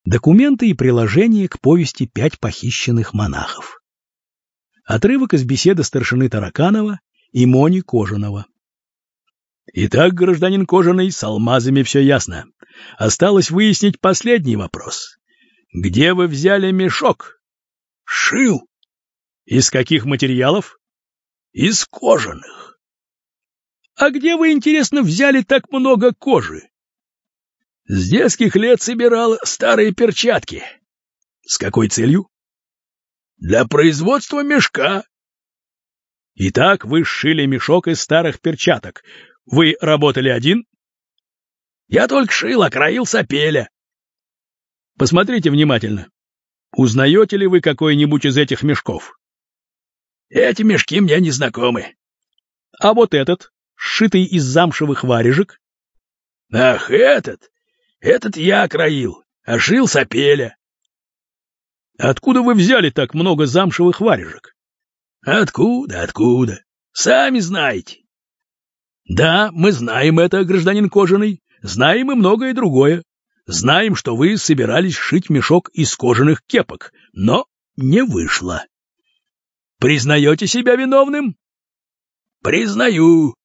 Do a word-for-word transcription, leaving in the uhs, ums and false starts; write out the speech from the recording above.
Документы и приложения к повести «Пять похищенных монахов». Отрывок из беседы старшины Тараканова и Мони Кожаного. Итак, гражданин Кожаный, с алмазами все ясно. Осталось выяснить последний вопрос. Где вы взяли мешок? Шил. Из каких материалов? Из кожаных. А где вы, интересно, взяли так много кожи? С детских лет собирал старые перчатки. С какой целью? Для производства мешка. Итак, вы сшили мешок из старых перчаток. Вы работали один? Я только шил, а краил сапеля. Посмотрите внимательно. Узнаете ли вы какой-нибудь из этих мешков? Эти мешки мне не знакомы. А вот этот, сшитый из замшевых варежек? Ах, этот! Этот я краил, а шил сапеля. Откуда вы взяли так много замшевых варежек? Откуда, откуда? Сами знаете. Да, мы знаем это, гражданин Кожаный. Знаем и многое другое. Знаем, что вы собирались сшить мешок из кожаных кепок, но не вышло. Признаете себя виновным? Признаю.